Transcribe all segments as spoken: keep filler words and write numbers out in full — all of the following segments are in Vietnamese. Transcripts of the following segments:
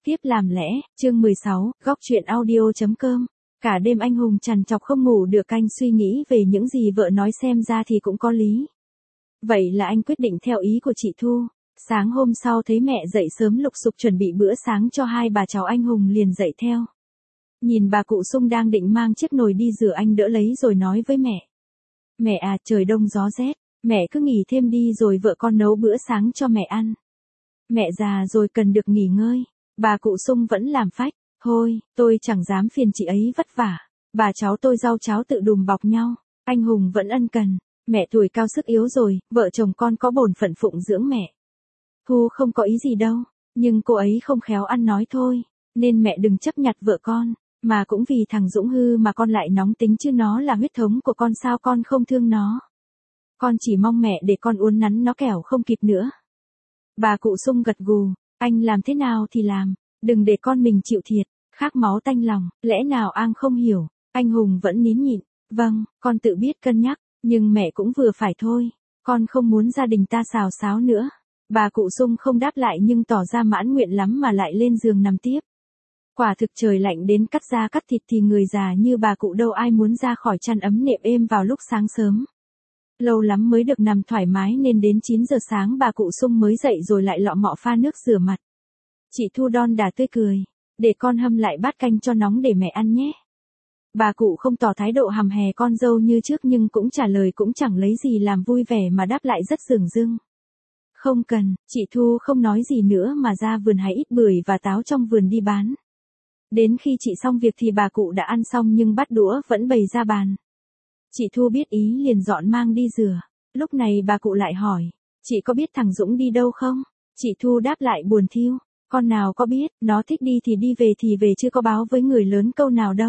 Tiếp làm lẽ, chương mười sáu, góc truyện audio.com. Cả đêm anh Hùng trằn trọc không ngủ được, anh suy nghĩ về những gì vợ nói xem ra thì cũng có lý. Vậy là anh quyết định theo ý của chị Thu. Sáng hôm sau thấy mẹ dậy sớm lục sục chuẩn bị bữa sáng cho hai bà cháu, anh Hùng liền dậy theo. Nhìn bà cụ Sung đang định mang chiếc nồi đi rửa, anh đỡ lấy rồi nói với mẹ. Mẹ à, trời đông gió rét, mẹ cứ nghỉ thêm đi rồi vợ con nấu bữa sáng cho mẹ ăn. Mẹ già rồi cần được nghỉ ngơi. Bà cụ Sung vẫn làm phách. Thôi, tôi chẳng dám phiền chị ấy vất vả. Bà cháu tôi rau cháo tự đùm bọc nhau. Anh Hùng vẫn ân cần. Mẹ tuổi cao sức yếu rồi, vợ chồng con có bổn phận phụng dưỡng mẹ. Thu không có ý gì đâu, nhưng cô ấy không khéo ăn nói thôi, nên mẹ đừng chấp nhặt vợ con. Mà cũng vì thằng Dũng hư mà con lại nóng tính, chứ nó là huyết thống của con, sao con không thương nó. Con chỉ mong mẹ để con uốn nắn nó kẻo không kịp nữa. Bà cụ Sung gật gù. Anh làm thế nào thì làm, đừng để con mình chịu thiệt, khát máu tanh lòng, lẽ nào An không hiểu. Anh Hùng vẫn nín nhịn. Vâng, con tự biết cân nhắc, nhưng mẹ cũng vừa phải thôi, con không muốn gia đình ta xào xáo nữa. Bà cụ Sung không đáp lại nhưng tỏ ra mãn nguyện lắm mà lại lên giường nằm tiếp. Quả thực trời lạnh đến cắt da cắt thịt thì người già như bà cụ đâu ai muốn ra khỏi chăn ấm nệm êm vào lúc sáng sớm. Lâu lắm mới được nằm thoải mái nên đến chín giờ sáng bà cụ Sung mới dậy rồi lại lọ mọ pha nước rửa mặt. Chị Thu đon đả tươi cười. Để con hâm lại bát canh cho nóng để mẹ ăn nhé. Bà cụ không tỏ thái độ hằm hè con dâu như trước nhưng cũng trả lời cũng chẳng lấy gì làm vui vẻ mà đáp lại rất dửng dưng. Không cần, chị Thu không nói gì nữa mà ra vườn hái ít bưởi và táo trong vườn đi bán. Đến khi chị xong việc thì bà cụ đã ăn xong nhưng bát đũa vẫn bày ra bàn. Chị Thu biết ý liền dọn mang đi rửa. Lúc này bà cụ lại hỏi, chị có biết thằng Dũng đi đâu không? Chị Thu đáp lại buồn thiu, con nào có biết, nó thích đi thì đi, về thì về, chứ có báo với người lớn câu nào đâu.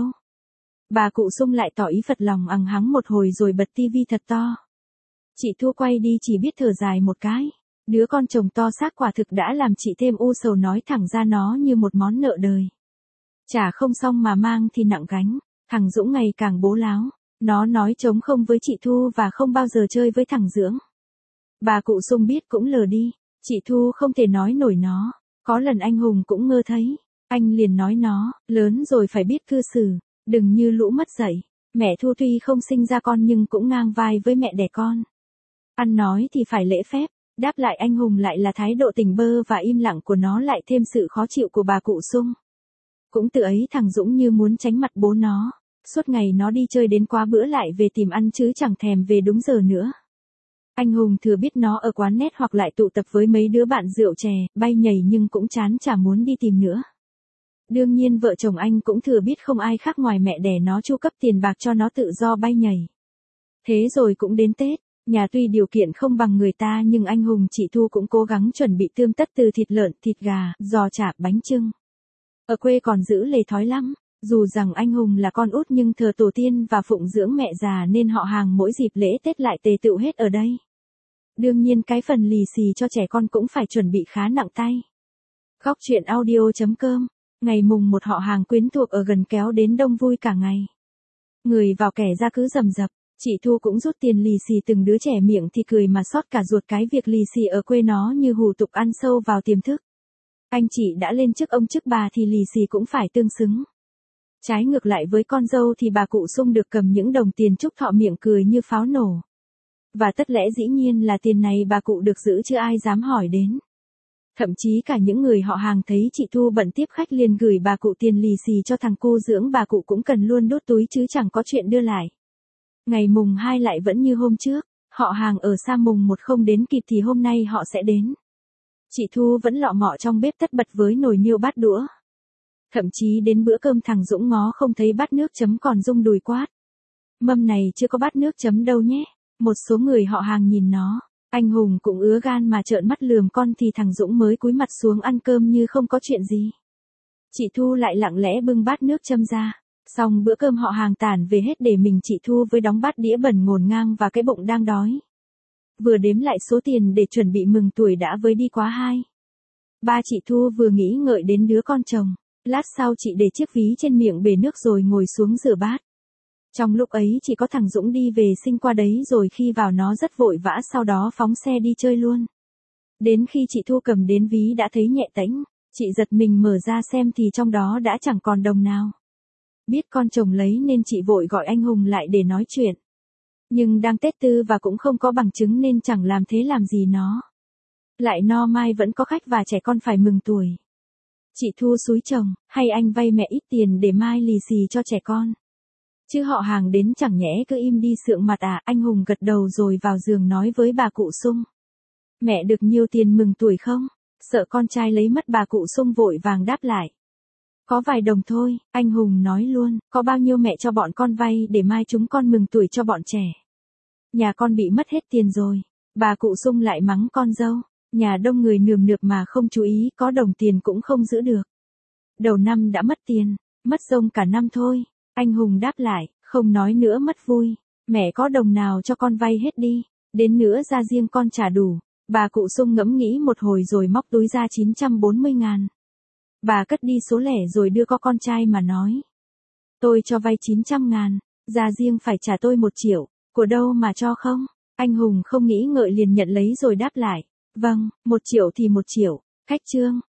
Bà cụ Sung lại tỏ ý phật lòng ằng hắng một hồi rồi bật tivi thật to. Chị Thu quay đi chỉ biết thở dài một cái. Đứa con chồng to xác quả thực đã làm chị thêm u sầu, nói thẳng ra nó như một món nợ đời. Trả không xong mà mang thì nặng gánh. Thằng Dũng ngày càng bố láo. Nó nói trống không với chị Thu và không bao giờ chơi với thằng Dưỡng. Bà cụ Sung biết cũng lờ đi. Chị Thu không thể nói nổi nó. Có lần anh Hùng cũng ngơ thấy. Anh liền nói nó, lớn rồi phải biết cư xử, đừng như lũ mất dạy. Mẹ Thu tuy không sinh ra con nhưng cũng ngang vai với mẹ đẻ con. Ăn nói thì phải lễ phép. Đáp lại anh Hùng lại là thái độ tỉnh bơ và im lặng của nó lại thêm sự khó chịu của bà cụ Sung. Cũng từ ấy thằng Dũng như muốn tránh mặt bố nó. Suốt ngày nó đi chơi đến quá bữa lại về tìm ăn chứ chẳng thèm về đúng giờ nữa. Anh Hùng thừa biết nó ở quán net hoặc lại tụ tập với mấy đứa bạn rượu chè, bay nhảy nhưng cũng chán chả muốn đi tìm nữa. Đương nhiên vợ chồng anh cũng thừa biết không ai khác ngoài mẹ đẻ nó chu cấp tiền bạc cho nó tự do bay nhảy. Thế rồi cũng đến Tết, nhà tuy điều kiện không bằng người ta nhưng anh Hùng chị Thu cũng cố gắng chuẩn bị tươm tất từ thịt lợn, thịt gà, giò chả, bánh chưng. Ở quê còn giữ lề thói lắm. Dù rằng anh Hùng là con út nhưng thờ tổ tiên và phụng dưỡng mẹ già nên họ hàng mỗi dịp lễ Tết lại tề tựu hết ở đây. Đương nhiên cái phần lì xì cho trẻ con cũng phải chuẩn bị khá nặng tay. Góc truyện audio.com. Ngày mùng một họ hàng quyến thuộc ở gần kéo đến đông vui cả ngày. Người vào kẻ ra cứ rầm rập. Chị Thu cũng rút tiền lì xì từng đứa trẻ, miệng thì cười mà xót cả ruột cái việc lì xì ở quê nó như hủ tục ăn sâu vào tiềm thức. Anh chị đã lên chức ông chức bà thì lì xì cũng phải tương xứng. Trái ngược lại với con dâu thì bà cụ Sung được cầm những đồng tiền chúc thọ, miệng cười như pháo nổ. Và tất lẽ dĩ nhiên là tiền này bà cụ được giữ chứ ai dám hỏi đến. Thậm chí cả những người họ hàng thấy chị Thu bận tiếp khách liền gửi bà cụ tiền lì xì cho thằng cu dưỡng, bà cụ cũng cần luôn đốt túi chứ chẳng có chuyện đưa lại. Ngày mùng hai lại vẫn như hôm trước, họ hàng ở xa mùng một không đến kịp thì hôm nay họ sẽ đến. Chị Thu vẫn lọ mọ trong bếp tất bật với nồi niêu bát đũa. Thậm chí đến bữa cơm thằng Dũng ngó không thấy bát nước chấm còn rung đùi quát. Mâm này chưa có bát nước chấm đâu nhé. Một số người họ hàng nhìn nó. Anh Hùng cũng ứa gan mà trợn mắt lườm con thì thằng Dũng mới cúi mặt xuống ăn cơm như không có chuyện gì. Chị Thu lại lặng lẽ bưng bát nước châm ra. Xong bữa cơm họ hàng tản về hết để mình chị Thu với đóng bát đĩa bẩn ngổn ngang và cái bụng đang đói. Vừa đếm lại số tiền để chuẩn bị mừng tuổi đã với đi quá hai. Ba chị Thu vừa nghĩ ngợi đến đứa con chồng. Lát sau chị để chiếc ví trên miệng bể nước rồi ngồi xuống rửa bát. Trong lúc ấy chỉ có thằng Dũng đi về sinh qua đấy rồi khi vào nó rất vội vã, sau đó phóng xe đi chơi luôn. Đến khi chị Thu cầm đến ví đã thấy nhẹ tễnh. Chị giật mình mở ra xem thì trong đó đã chẳng còn đồng nào. Biết con chồng lấy nên chị vội gọi anh Hùng lại để nói chuyện. Nhưng đang Tết Tư và cũng không có bằng chứng nên chẳng làm thế làm gì nó. Lại no mai vẫn có khách và trẻ con phải mừng tuổi. Chị thua xúi chồng, hay anh vay mẹ ít tiền để mai lì xì cho trẻ con. Chứ họ hàng đến chẳng nhẽ cứ im đi sượng mặt à. Anh Hùng gật đầu rồi vào giường nói với bà cụ Sung. Mẹ được nhiều tiền mừng tuổi không? Sợ con trai lấy mất, bà cụ Sung vội vàng đáp lại. Có vài đồng thôi, anh Hùng nói luôn, có bao nhiêu mẹ cho bọn con vay để mai chúng con mừng tuổi cho bọn trẻ. Nhà con bị mất hết tiền rồi. Bà cụ Sung lại mắng con dâu. Nhà đông người nườm nượp mà không chú ý, có đồng tiền cũng không giữ được. Đầu năm đã mất tiền, mất rông cả năm thôi. Anh Hùng đáp lại, không nói nữa mất vui. Mẹ có đồng nào cho con vay hết đi, đến nữa ra riêng con trả đủ. Bà cụ Sung ngẫm nghĩ một hồi rồi móc túi ra chín trăm bốn mươi ngàn. Bà cất đi số lẻ rồi đưa cho con trai mà nói. Tôi cho vay chín trăm ngàn, ra riêng phải trả tôi một triệu, của đâu mà cho không? Anh Hùng không nghĩ ngợi liền nhận lấy rồi đáp lại. Vâng, một triệu thì một triệu, khách trương.